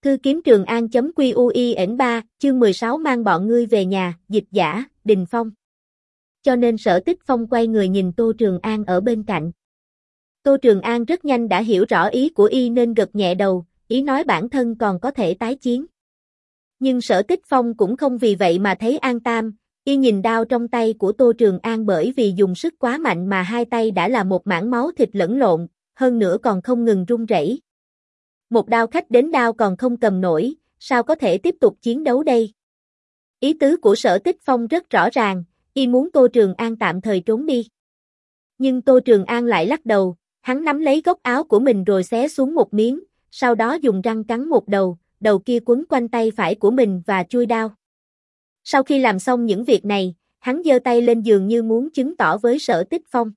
Cư kiếm Trường An.QUIN3, chương 16 mang bọn ngươi về nhà, dịch giả, Đình Phong. Cho nên Sở Tích Phong quay người nhìn Tô Trường An ở bên cạnh. Tô Trường An rất nhanh đã hiểu rõ ý của y nên gật nhẹ đầu, ý nói bản thân còn có thể tái chiến. Nhưng Sở Tích Phong cũng không vì vậy mà thấy an tâm, y nhìn đao trong tay của Tô Trường An bởi vì dùng sức quá mạnh mà hai tay đã là một mảng máu thịt lẫn lộn, hơn nữa còn không ngừng run rẩy. Một đao khách đến đao còn không cầm nổi, sao có thể tiếp tục chiến đấu đây? Ý tứ của Sở Tích Phong rất rõ ràng, y muốn Tô Trường An tạm thời trốn đi. Nhưng Tô Trường An lại lắc đầu, hắn nắm lấy góc áo của mình rồi xé xuống một miếng, sau đó dùng răng cắn một đầu, đầu kia quấn quanh tay phải của mình và chui đao. Sau khi làm xong những việc này, hắn giơ tay lên dường như muốn chứng tỏ với Sở Tích Phong.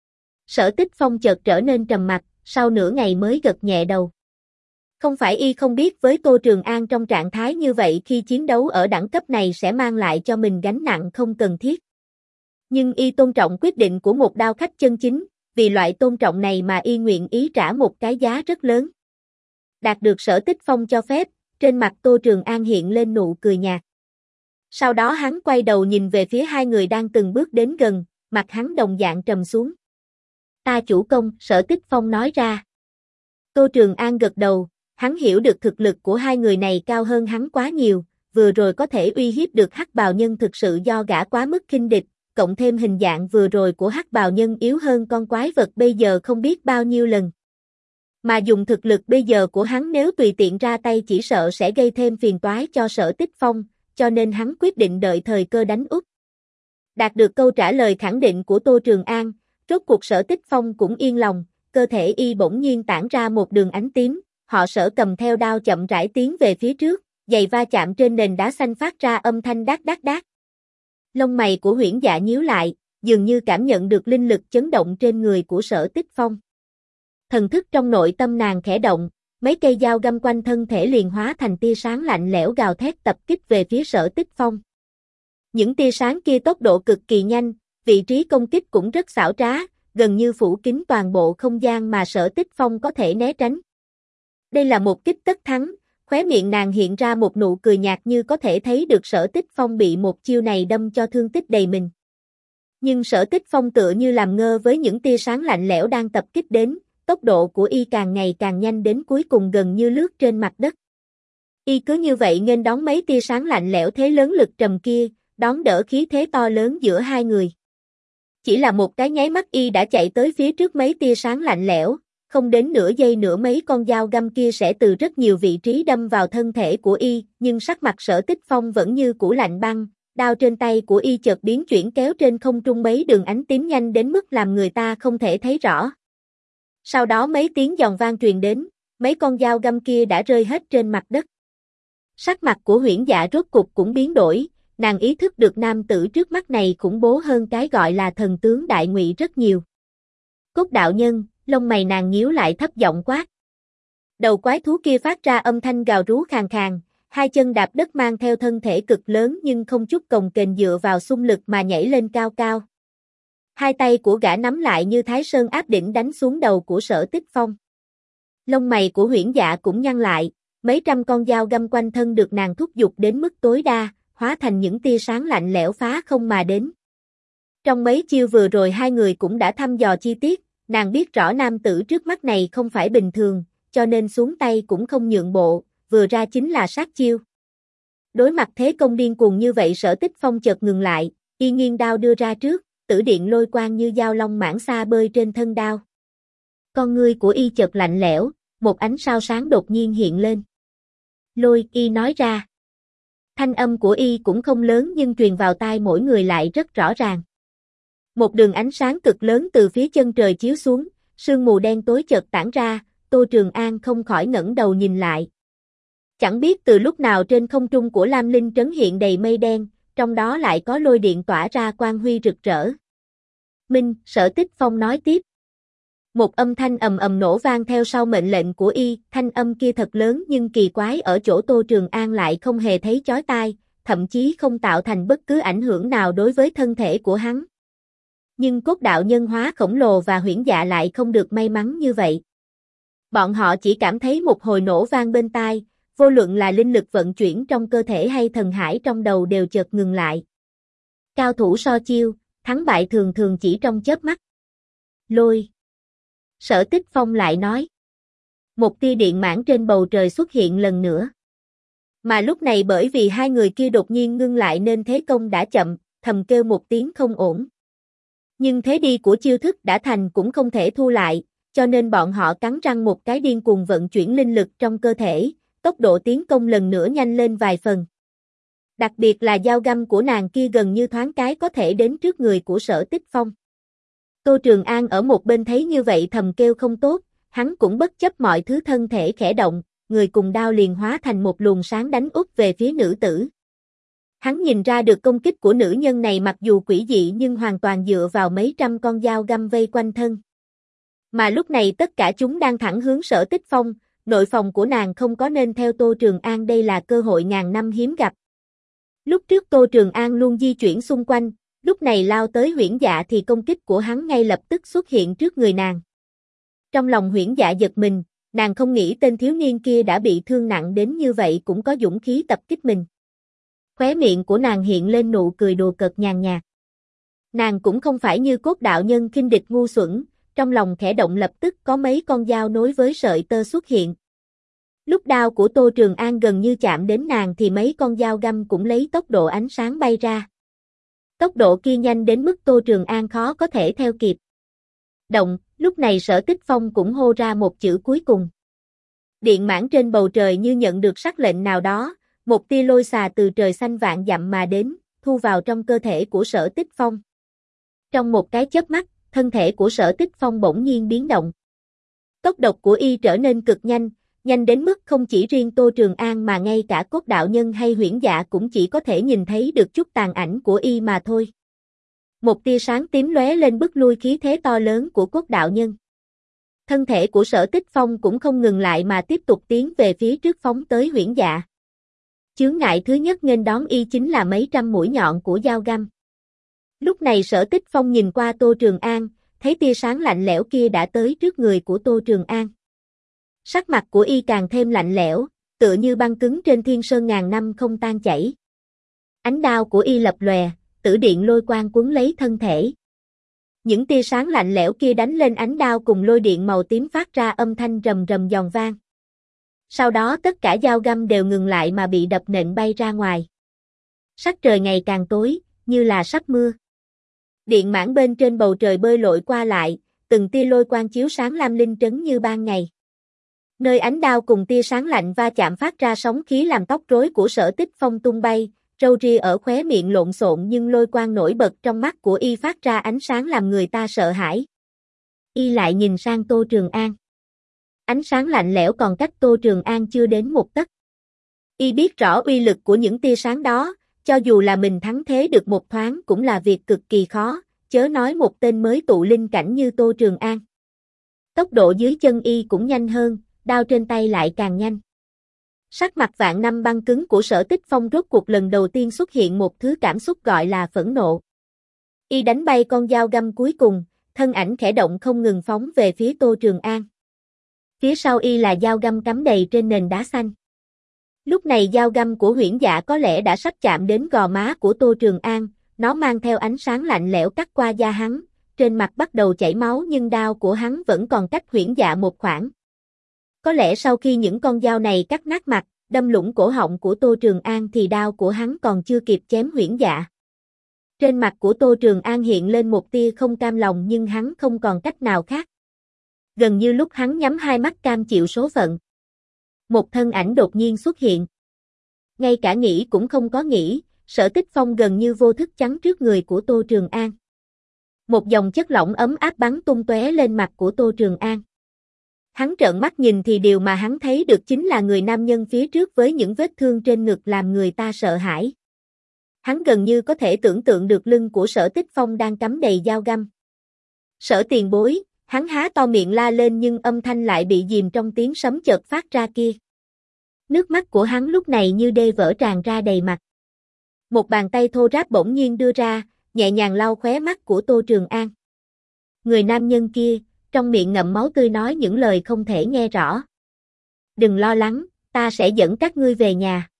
Sở Tích Phong chợt trở nên trầm mặc, sau nửa ngày mới gật nhẹ đầu. Không phải y không biết với Tô Trường An trong trạng thái như vậy khi chiến đấu ở đẳng cấp này sẽ mang lại cho mình gánh nặng không cần thiết. Nhưng y tôn trọng quyết định của một đao khách chân chính, vì loại tôn trọng này mà y nguyện ý trả một cái giá rất lớn. Đạt được Sở Tích Phong cho phép, trên mặt Tô Trường An hiện lên nụ cười nhạt. Sau đó hắn quay đầu nhìn về phía hai người đang từng bước đến gần, mặt hắn đồng dạng trầm xuống. Ta chủ công, Sở Tích Phong nói ra. Tô Trường An gật đầu, hắn hiểu được thực lực của hai người này cao hơn hắn quá nhiều, vừa rồi có thể uy hiếp được Hắc Bào Nhân thực sự do gã quá mức khinh địch, cộng thêm hình dạng vừa rồi của Hắc Bào Nhân yếu hơn con quái vật bây giờ không biết bao nhiêu lần. Mà dùng thực lực bây giờ của hắn nếu tùy tiện ra tay chỉ sợ sẽ gây thêm phiền toái cho Sở Tích Phong, cho nên hắn quyết định đợi thời cơ đánh úp. Đạt được câu trả lời khẳng định của Tô Trường An, rốt cuộc Sở Tích Phong cũng yên lòng, cơ thể y bỗng nhiên tản ra một đường ánh tím, họ Sở cầm theo đao chậm rãi tiến về phía trước, giày va chạm trên nền đá xanh phát ra âm thanh đát đát đát. Lông mày của Huyễn Dạ nhíu lại, dường như cảm nhận được linh lực chấn động trên người của Sở Tích Phong. Thần thức trong nội tâm nàng khẽ động, mấy cây dao găm quanh thân thể liền hóa thành tia sáng lạnh lẽo gào thét tập kích về phía Sở Tích Phong. Những tia sáng kia tốc độ cực kỳ nhanh, vị trí công kích cũng rất xảo trá, gần như phủ kín toàn bộ không gian mà Sở Tích Phong có thể né tránh. Đây là một kích tất thắng, khóe miệng nàng hiện ra một nụ cười nhạt như có thể thấy được Sở Tích Phong bị một chiêu này đâm cho thương tích đầy mình. Nhưng Sở Tích Phong tựa như làm ngơ với những tia sáng lạnh lẽo đang tập kích đến, tốc độ của y càng ngày càng nhanh đến cuối cùng gần như lướt trên mặt đất. Y cứ như vậy nghênh đón mấy tia sáng lạnh lẽo thế lớn lực trầm kia, đón đỡ khí thế to lớn giữa hai người. Chỉ là một cái nháy mắt y đã chạy tới phía trước mấy tia sáng lạnh lẽo, không đến nửa giây nữa mấy con dao găm kia sẽ từ rất nhiều vị trí đâm vào thân thể của y, nhưng sắc mặt Sở Tích Phong vẫn như cũ lạnh băng, đao trên tay của y chợt biến chuyển kéo trên không trung mấy đường ánh tím nhanh đến mức làm người ta không thể thấy rõ. Sau đó mấy tiếng giòn vang truyền đến, mấy con dao găm kia đã rơi hết trên mặt đất. Sắc mặt của Huyễn Dạ rốt cục cũng biến đổi, nàng ý thức được nam tử trước mắt này khủng bố hơn cái gọi là thần tướng Đại Ngụy rất nhiều. Cốt đạo nhân, lông mày nàng nhíu lại thấp giọng quát. Đầu quái thú kia phát ra âm thanh gào rú khàn khàn, hai chân đạp đất mang theo thân thể cực lớn nhưng không chút cồng kềnh dựa vào xung lực mà nhảy lên cao cao. Hai tay của gã nắm lại như Thái Sơn áp đỉnh đánh xuống đầu của Sở Tích Phong. Lông mày của Huyễn Dạ cũng nhăn lại, mấy trăm con dao găm quanh thân được nàng thúc giục đến mức tối đa, hóa thành những tia sáng lạnh lẽo phá không mà đến. Trong mấy chiêu vừa rồi hai người cũng đã thăm dò chi tiết, nàng biết rõ nam tử trước mắt này không phải bình thường, cho nên xuống tay cũng không nhượng bộ, vừa ra chính là sát chiêu. Đối mặt thế công điên cuồng như vậy Sở Tích Phong chợt ngừng lại, y nghiêng đao đưa ra trước, tử điện lôi quang như dao long mãng xa bơi trên thân đao. Con ngươi của y chợt lạnh lẽo, một ánh sao sáng đột nhiên hiện lên. Lôi, y nói ra. Thanh âm của y cũng không lớn nhưng truyền vào tai mỗi người lại rất rõ ràng. Một đường ánh sáng cực lớn từ phía chân trời chiếu xuống, sương mù đen tối chợt tản ra, Tô Trường An không khỏi ngẩng đầu nhìn lại. Chẳng biết từ lúc nào trên không trung của Lam Linh trấn hiện đầy mây đen, trong đó lại có lôi điện tỏa ra quang huy rực rỡ. Minh, Sở Tích Phong nói tiếp. Một âm thanh ầm ầm nổ vang theo sau mệnh lệnh của y, thanh âm kia thật lớn nhưng kỳ quái ở chỗ Tô Trường An lại không hề thấy chói tai, thậm chí không tạo thành bất cứ ảnh hưởng nào đối với thân thể của hắn. Nhưng cốt đạo nhân hóa khổng lồ và Huyễn Dạ lại không được may mắn như vậy. Bọn họ chỉ cảm thấy một hồi nổ vang bên tai, vô luận là linh lực vận chuyển trong cơ thể hay thần hải trong đầu đều chợt ngừng lại. Cao thủ so chiêu, thắng bại thường thường chỉ trong chớp mắt. Lôi. Sở Tích Phong lại nói. Một tia điện mãn trên bầu trời xuất hiện lần nữa. Mà lúc này bởi vì hai người kia đột nhiên ngưng lại nên thế công đã chậm, thầm kêu một tiếng không ổn. Nhưng thế đi của chiêu thức đã thành cũng không thể thu lại, cho nên bọn họ cắn răng một cái điên cuồng vận chuyển linh lực trong cơ thể, tốc độ tiến công lần nữa nhanh lên vài phần. Đặc biệt là dao găm của nàng kia gần như thoáng cái có thể đến trước người của Sở Tích Phong. Tô Trường An ở một bên thấy như vậy thầm kêu không tốt, hắn cũng bất chấp mọi thứ thân thể khẽ động, người cùng đao liền hóa thành một luồng sáng đánh úp về phía nữ tử. Hắn nhìn ra được công kích của nữ nhân này mặc dù quỷ dị nhưng hoàn toàn dựa vào mấy trăm con dao găm vây quanh thân. Mà lúc này tất cả chúng đang thẳng hướng Sở Tích Phong, nội phòng của nàng không có nên theo Tô Trường An, đây là cơ hội ngàn năm hiếm gặp. Lúc trước Tô Trường An luôn di chuyển xung quanh, lúc này lao tới Huyễn Dạ thì công kích của hắn ngay lập tức xuất hiện trước người nàng. Trong lòng Huyễn Dạ giật mình, nàng không nghĩ tên thiếu niên kia đã bị thương nặng đến như vậy cũng có dũng khí tập kích mình. Khóe miệng của nàng hiện lên nụ cười đùa cợt nhàn nhạt. Nàng cũng không phải như Cốt đạo nhân khinh địch ngu xuẩn, trong lòng khẽ động lập tức có mấy con dao nối với sợi tơ xuất hiện. Lúc đao của Tô Trường An gần như chạm đến nàng thì mấy con dao găm cũng lấy tốc độ ánh sáng bay ra. Tốc độ kia nhanh đến mức Tô Trường An khó có thể theo kịp. Động, lúc này Sở Tích Phong cũng hô ra một chữ cuối cùng. Điện mãn trên bầu trời như nhận được sắc lệnh nào đó, một tia lôi xà từ trời xanh vạn dặm mà đến, thu vào trong cơ thể của Sở Tích Phong. Trong một cái chớp mắt, thân thể của Sở Tích Phong bỗng nhiên biến động. Tốc độ của y trở nên cực nhanh, nhanh đến mức không chỉ riêng Tô Trường An mà ngay cả Cốt đạo nhân hay Huyễn Dạ cũng chỉ có thể nhìn thấy được chút tàn ảnh của y mà thôi. Một tia sáng tím lóe lên bức lui khí thế to lớn của Cốt đạo nhân. Thân thể của Sở Tích Phong cũng không ngừng lại mà tiếp tục tiến về phía trước phóng tới Huyễn Dạ. Chướng ngại thứ nhất nghênh đón y chính là mấy trăm mũi nhọn của dao găm. Lúc này Sở Tích Phong nhìn qua Tô Trường An, thấy tia sáng lạnh lẽo kia đã tới trước người của Tô Trường An. Sắc mặt của y càng thêm lạnh lẽo, tựa như băng cứng trên thiên sơn ngàn năm không tan chảy. Ánh đao của y lập lòe, tử điện lôi quang cuốn lấy thân thể. Những tia sáng lạnh lẽo kia đánh lên ánh đao cùng lôi điện màu tím phát ra âm thanh rầm rầm giòn vang. Sau đó tất cả dao găm đều ngừng lại mà bị đập nện bay ra ngoài. Sắc trời ngày càng tối, như là sắp mưa. Điện mãn bên trên bầu trời bơi lội qua lại, từng tia lôi quang chiếu sáng lam linh trấn như ban ngày. Nơi ánh đao cùng tia sáng lạnh va chạm phát ra sóng khí làm tóc rối của Sở Tích Phong tung bay, râu ria ở khóe miệng lộn xộn nhưng lôi quang nổi bật trong mắt của y phát ra ánh sáng làm người ta sợ hãi. Y lại nhìn sang Tô Trường An. Ánh sáng lạnh lẽo còn cách Tô Trường An chưa đến một tấc. Y biết rõ uy lực của những tia sáng đó, cho dù là mình thắng thế được một thoáng cũng là việc cực kỳ khó, chớ nói một tên mới tụ linh cảnh như Tô Trường An. Tốc độ dưới chân y cũng nhanh hơn, đao trên tay lại càng nhanh. Sắc mặt vạn năm băng cứng của Sở Tích Phong rốt cuộc lần đầu tiên xuất hiện một thứ cảm xúc gọi là phẫn nộ. Y đánh bay con dao găm cuối cùng, thân ảnh khẽ động không ngừng phóng về phía Tô Trường An. Phía sau y là dao găm cắm đầy trên nền đá xanh. Lúc này dao găm của Huyễn Dạ có lẽ đã sắp chạm đến gò má của Tô Trường An, nó mang theo ánh sáng lạnh lẽo cắt qua da hắn, trên mặt bắt đầu chảy máu nhưng đao của hắn vẫn còn cách Huyễn Dạ một khoảng. Có lẽ sau khi những con dao này cắt nát mặt, đâm lũng cổ họng của Tô Trường An thì đao của hắn còn chưa kịp chém Huyễn Dạ. Trên mặt của Tô Trường An hiện lên một tia không cam lòng nhưng hắn không còn cách nào khác. Gần như lúc hắn nhắm hai mắt cam chịu số phận. Một thân ảnh đột nhiên xuất hiện. Ngay cả nghĩ cũng không có nghĩ, Sở Tích Phong gần như vô thức chắn trước người của Tô Trường An. Một dòng chất lỏng ấm áp bắn tung tóe lên mặt của Tô Trường An. Hắn trợn mắt nhìn thì điều mà hắn thấy được chính là người nam nhân phía trước với những vết thương trên ngực làm người ta sợ hãi. Hắn gần như có thể tưởng tượng được lưng của Sở Tích Phong đang cắm đầy dao găm. Sở tiền bối, hắn há to miệng la lên nhưng âm thanh lại bị dìm trong tiếng sấm chợt phát ra kia. Nước mắt của hắn lúc này như đê vỡ tràn ra đầy mặt. Một bàn tay thô ráp bỗng nhiên đưa ra, nhẹ nhàng lau khóe mắt của Tô Trường An. Người nam nhân kia, trong miệng ngậm máu tươi nói những lời không thể nghe rõ. Đừng lo lắng, ta sẽ dẫn các ngươi về nhà.